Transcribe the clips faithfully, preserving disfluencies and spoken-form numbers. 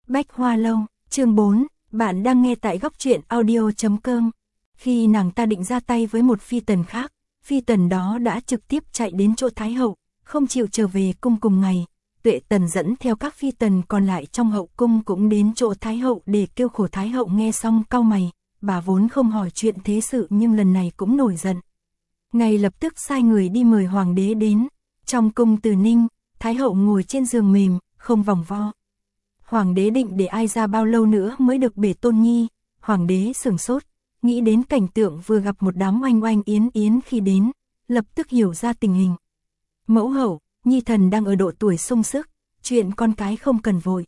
Bách Hoa Lâu, chương bốn, bạn đang nghe tại góc truyện audio chấm com. Khi nàng ta định ra tay với một phi tần khác, phi tần đó đã trực tiếp chạy đến chỗ Thái hậu, không chịu trở về cung cùng ngày. Tuệ Tần dẫn theo các phi tần còn lại trong hậu cung cũng đến chỗ Thái hậu để kêu khổ. Thái hậu nghe xong cau mày, bà vốn không hỏi chuyện thế sự nhưng lần này cũng nổi giận. Ngay lập tức sai người đi mời hoàng đế đến. Trong cung Từ Ninh, Thái hậu ngồi trên giường mềm, không vòng vo. Hoàng đế định để ai ra bao lâu nữa mới được bể tôn nhi. Hoàng đế sửng sốt, nghĩ đến cảnh tượng vừa gặp một đám oanh oanh yến yến khi đến, lập tức hiểu ra tình hình. Mẫu hậu, nhi thần đang ở độ tuổi sung sức, chuyện con cái không cần vội.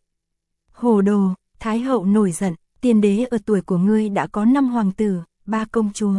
Hồ đồ, Thái hậu nổi giận, tiên đế ở tuổi của ngươi đã có năm hoàng tử, ba công chúa.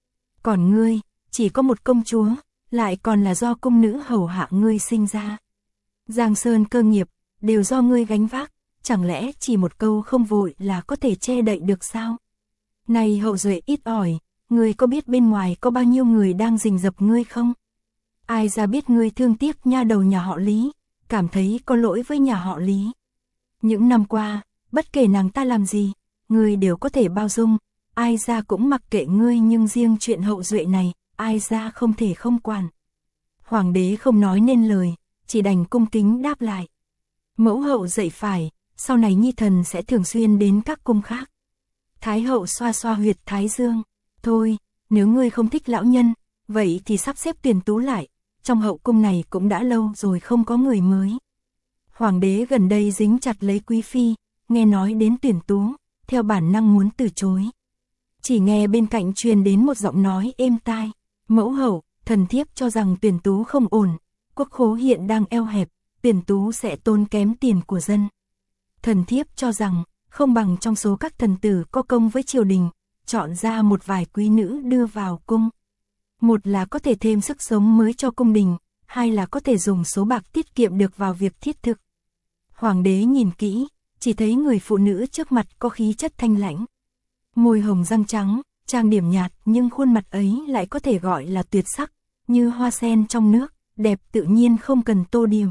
Còn ngươi, chỉ có một công chúa, lại còn là do cung nữ hầu hạ ngươi sinh ra. Giang sơn cơ nghiệp, đều do ngươi gánh vác, chẳng lẽ chỉ một câu không vội là có thể che đậy được sao? Này hậu duệ ít ỏi, ngươi có biết bên ngoài có bao nhiêu người đang rình rập ngươi không? Ai ra biết ngươi thương tiếc nha đầu nhà họ Lý, cảm thấy có lỗi với nhà họ Lý. Những năm qua, bất kể nàng ta làm gì, ngươi đều có thể bao dung, ai ra cũng mặc kệ ngươi, nhưng riêng chuyện hậu duệ này, ai ra không thể không quản. Hoàng đế không nói nên lời, chỉ đành cung kính đáp lại. Mẫu hậu dạy phải, sau này nhi thần sẽ thường xuyên đến các cung khác. Thái hậu xoa xoa huyệt thái dương, thôi, nếu ngươi không thích lão nhân, vậy thì sắp xếp tuyển tú lại, trong hậu cung này cũng đã lâu rồi không có người mới. Hoàng đế gần đây dính chặt lấy quý phi, nghe nói đến tuyển tú, theo bản năng muốn từ chối. Chỉ nghe bên cạnh truyền đến một giọng nói êm tai, mẫu hậu, thần thiếp cho rằng tuyển tú không ổn, quốc khố hiện đang eo hẹp, tuyển tú sẽ tốn kém tiền của dân. Thần thiếp cho rằng, không bằng trong số các thần tử có công với triều đình, chọn ra một vài quý nữ đưa vào cung. Một là có thể thêm sức sống mới cho cung đình, hai là có thể dùng số bạc tiết kiệm được vào việc thiết thực. Hoàng đế nhìn kỹ, chỉ thấy người phụ nữ trước mặt có khí chất thanh lãnh. Môi hồng răng trắng, trang điểm nhạt nhưng khuôn mặt ấy lại có thể gọi là tuyệt sắc, như hoa sen trong nước, đẹp tự nhiên không cần tô điểm.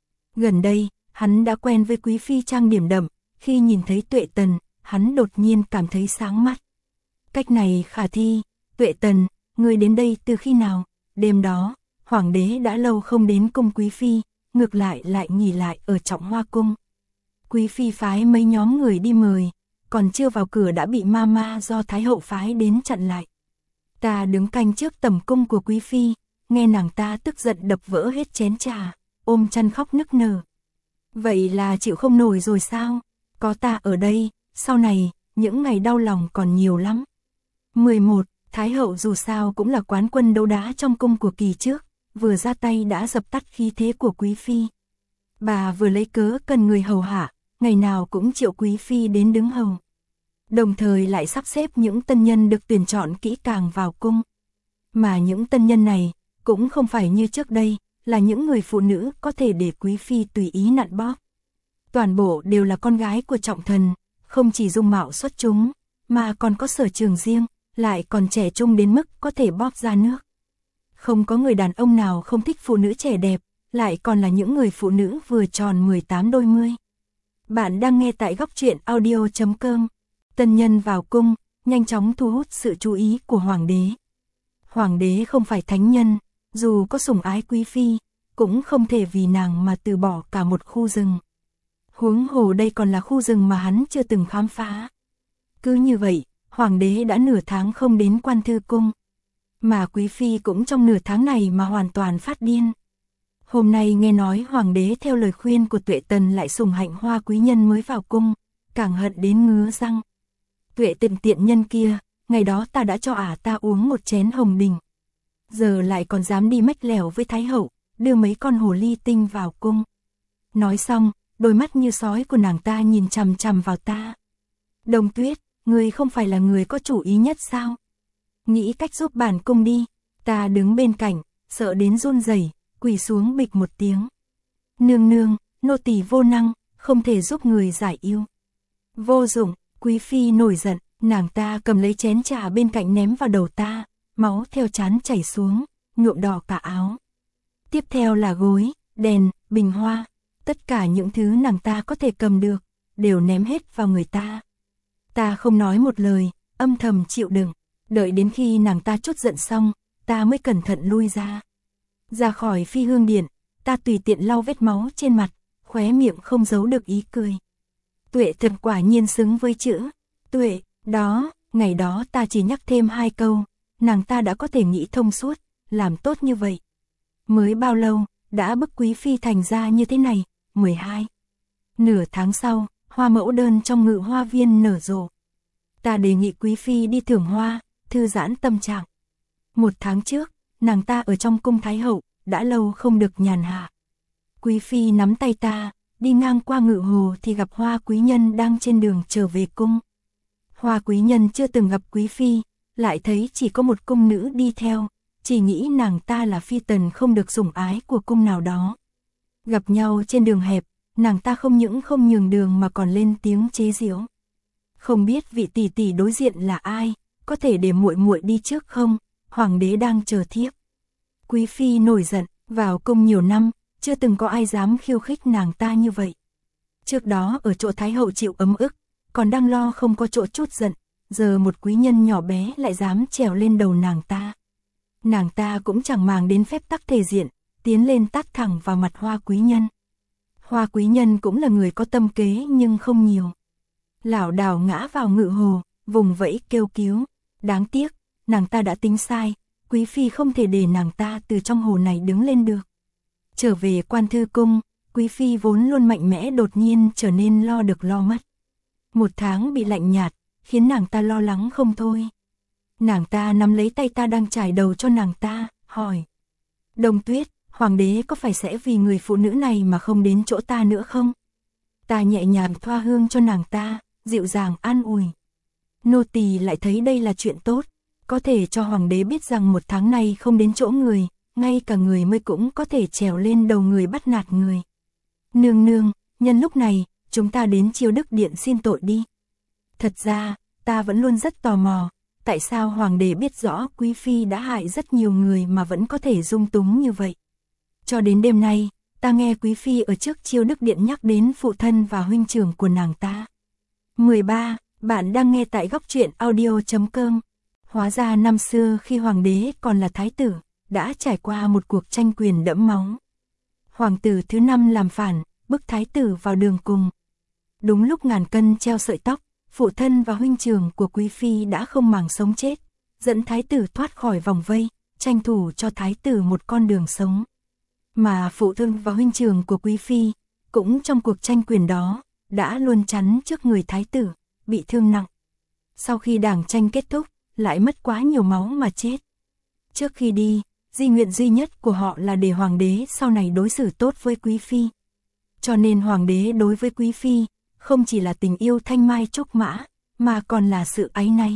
Gần đây, hắn đã quen với quý phi trang điểm đậm, khi nhìn thấy Tuệ Tần, hắn đột nhiên cảm thấy sáng mắt. Cách này khả thi, Tuệ Tần, ngươi đến đây từ khi nào? Đêm đó, hoàng đế đã lâu không đến cung quý phi, ngược lại lại nghỉ lại ở Trọng Hoa cung. Quý phi phái mấy nhóm người đi mời, còn chưa vào cửa đã bị mama do Thái hậu phái đến chặn lại. Ta đứng canh trước tầm cung của quý phi, nghe nàng ta tức giận đập vỡ hết chén trà, ôm chăn khóc nức nở. Vậy là chịu không nổi rồi sao? Có ta ở đây, sau này, những ngày đau lòng còn nhiều lắm. mười một. Thái hậu dù sao cũng là quán quân đấu đá trong cung của kỳ trước, vừa ra tay đã dập tắt khí thế của quý phi. Bà vừa lấy cớ cần người hầu hạ, ngày nào cũng triệu quý phi đến đứng hầu. Đồng thời lại sắp xếp những tân nhân được tuyển chọn kỹ càng vào cung. Mà những tân nhân này, cũng không phải như trước đây, là những người phụ nữ có thể để quý phi tùy ý nặn bóp. Toàn bộ đều là con gái của trọng thần, không chỉ dung mạo xuất chúng, mà còn có sở trường riêng, lại còn trẻ trung đến mức có thể bóp ra nước. Không có người đàn ông nào không thích phụ nữ trẻ đẹp, lại còn là những người phụ nữ vừa tròn mười tám đôi mươi. Bạn đang nghe tại góc truyện audio chấm com. Tân nhân vào cung, nhanh chóng thu hút sự chú ý của hoàng đế. Hoàng đế không phải thánh nhân, dù có sủng ái quý phi, cũng không thể vì nàng mà từ bỏ cả một khu rừng. Huống hồ đây còn là khu rừng mà hắn chưa từng khám phá. Cứ như vậy, hoàng đế đã nửa tháng không đến Quan Thư cung. Mà quý phi cũng trong nửa tháng này mà hoàn toàn phát điên. Hôm nay nghe nói hoàng đế theo lời khuyên của Tuệ Tần lại sủng hạnh hoa quý nhân mới vào cung, càng hận đến ngứa răng. Tuệ Tần tiện nhân kia, ngày đó ta đã cho ả ta uống một chén hồng đình. Giờ lại còn dám đi mách lèo với Thái hậu, đưa mấy con hồ ly tinh vào cung. Nói xong, đôi mắt như sói của nàng ta nhìn chằm chằm vào ta. Đồng Tuyết, ngươi không phải là người có chủ ý nhất sao? Nghĩ cách giúp bản cung đi. Ta đứng bên cạnh, sợ đến run rẩy, quỳ xuống bịch một tiếng. Nương nương, nô tỳ vô năng, không thể giúp người giải yêu. Vô dụng, quý phi nổi giận, nàng ta cầm lấy chén trà bên cạnh ném vào đầu ta, máu theo trán chảy xuống, nhuộm đỏ cả áo. Tiếp theo là gối, đèn, bình hoa, tất cả những thứ nàng ta có thể cầm được, đều ném hết vào người ta. Ta không nói một lời, âm thầm chịu đựng, đợi đến khi nàng ta trút giận xong, ta mới cẩn thận lui ra. Ra khỏi Phi Hương Điện, ta tùy tiện lau vết máu trên mặt, khóe miệng không giấu được ý cười. Tuệ thật quả nhiên xứng với chữ Tuệ, đó, ngày đó ta chỉ nhắc thêm hai câu, nàng ta đã có thể nghĩ thông suốt, làm tốt như vậy. Mới bao lâu, đã bức Quý Phi thành ra như thế này, mười hai. Nửa tháng sau, hoa mẫu đơn trong Ngự Hoa Viên nở rộ. Ta đề nghị Quý Phi đi thưởng hoa, thư giãn tâm trạng. Một tháng trước, nàng ta ở trong cung Thái Hậu, đã lâu không được nhàn hạ. Quý Phi nắm tay ta, đi ngang qua Ngự Hồ thì gặp Hoa Quý Nhân đang trên đường trở về cung. Hoa Quý Nhân chưa từng gặp Quý Phi, lại thấy chỉ có một cung nữ đi theo, chỉ nghĩ nàng ta là phi tần không được sủng ái của cung nào đó. Gặp nhau trên đường hẹp, nàng ta không những không nhường đường mà còn lên tiếng chế giễu. Không biết vị tỷ tỷ đối diện là ai, có thể để muội muội đi trước không, hoàng đế đang chờ thiếp. Quý Phi nổi giận, vào cung nhiều năm, chưa từng có ai dám khiêu khích nàng ta như vậy. Trước đó ở chỗ Thái Hậu chịu ấm ức, còn đang lo không có chỗ trút giận, giờ một quý nhân nhỏ bé lại dám trèo lên đầu nàng ta. Nàng ta cũng chẳng màng đến phép tắc thể diện, tiến lên tát thẳng vào mặt Hoa Quý Nhân. Hoa Quý Nhân cũng là người có tâm kế nhưng không nhiều. Lảo đảo ngã vào Ngự Hồ, vùng vẫy kêu cứu. Đáng tiếc, nàng ta đã tính sai, Quý Phi không thể để nàng ta từ trong hồ này đứng lên được. Trở về Quan Thư Cung, Quý Phi vốn luôn mạnh mẽ đột nhiên trở nên lo được lo mất. Một tháng bị lạnh nhạt, khiến nàng ta lo lắng không thôi. Nàng ta nắm lấy tay ta đang chải đầu cho nàng ta, hỏi. Đông Tuyết, hoàng đế có phải sẽ vì người phụ nữ này mà không đến chỗ ta nữa không? Ta nhẹ nhàng thoa hương cho nàng ta, dịu dàng an ủi. Nô tỳ lại thấy đây là chuyện tốt, có thể cho hoàng đế biết rằng một tháng này không đến chỗ người, ngay cả người mới cũng có thể trèo lên đầu người bắt nạt người. Nương nương, nhân lúc này, chúng ta đến Chiêu Đức Điện xin tội đi. Thật ra, ta vẫn luôn rất tò mò, tại sao hoàng đế biết rõ Quý Phi đã hại rất nhiều người mà vẫn có thể dung túng như vậy. Cho đến đêm nay, ta nghe Quý Phi ở trước Chiêu Đức Điện nhắc đến phụ thân và huynh trưởng của nàng ta. mười ba. Bạn đang nghe tại góc truyện audio chấm com. Hóa ra năm xưa khi hoàng đế còn là thái tử, đã trải qua một cuộc tranh quyền đẫm máu. Hoàng tử thứ năm làm phản, bức thái tử vào đường cùng. Đúng lúc ngàn cân treo sợi tóc, phụ thân và huynh trưởng của Quý Phi đã không màng sống chết, dẫn thái tử thoát khỏi vòng vây, tranh thủ cho thái tử một con đường sống. Mà phụ thân và huynh trưởng của Quý Phi, cũng trong cuộc tranh quyền đó, đã luôn chắn trước người thái tử, bị thương nặng. Sau khi đảng tranh kết thúc, lại mất quá nhiều máu mà chết. Trước khi đi, di nguyện duy nhất của họ là để hoàng đế sau này đối xử tốt với Quý Phi. Cho nên hoàng đế đối với Quý Phi, không chỉ là tình yêu thanh mai trúc mã, mà còn là sự áy náy.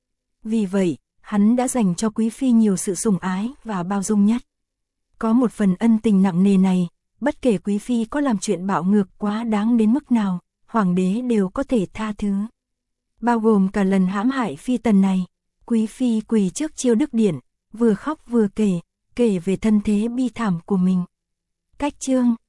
Vì vậy, hắn đã dành cho Quý Phi nhiều sự sủng ái và bao dung nhất. Có một phần ân tình nặng nề này, bất kể Quý Phi có làm chuyện bạo ngược quá đáng đến mức nào, hoàng đế đều có thể tha thứ. Bao gồm cả lần hãm hại phi tần này, Quý Phi quỳ trước Chiêu Đức Điện, vừa khóc vừa kể, kể về thân thế bi thảm của mình. Cách chương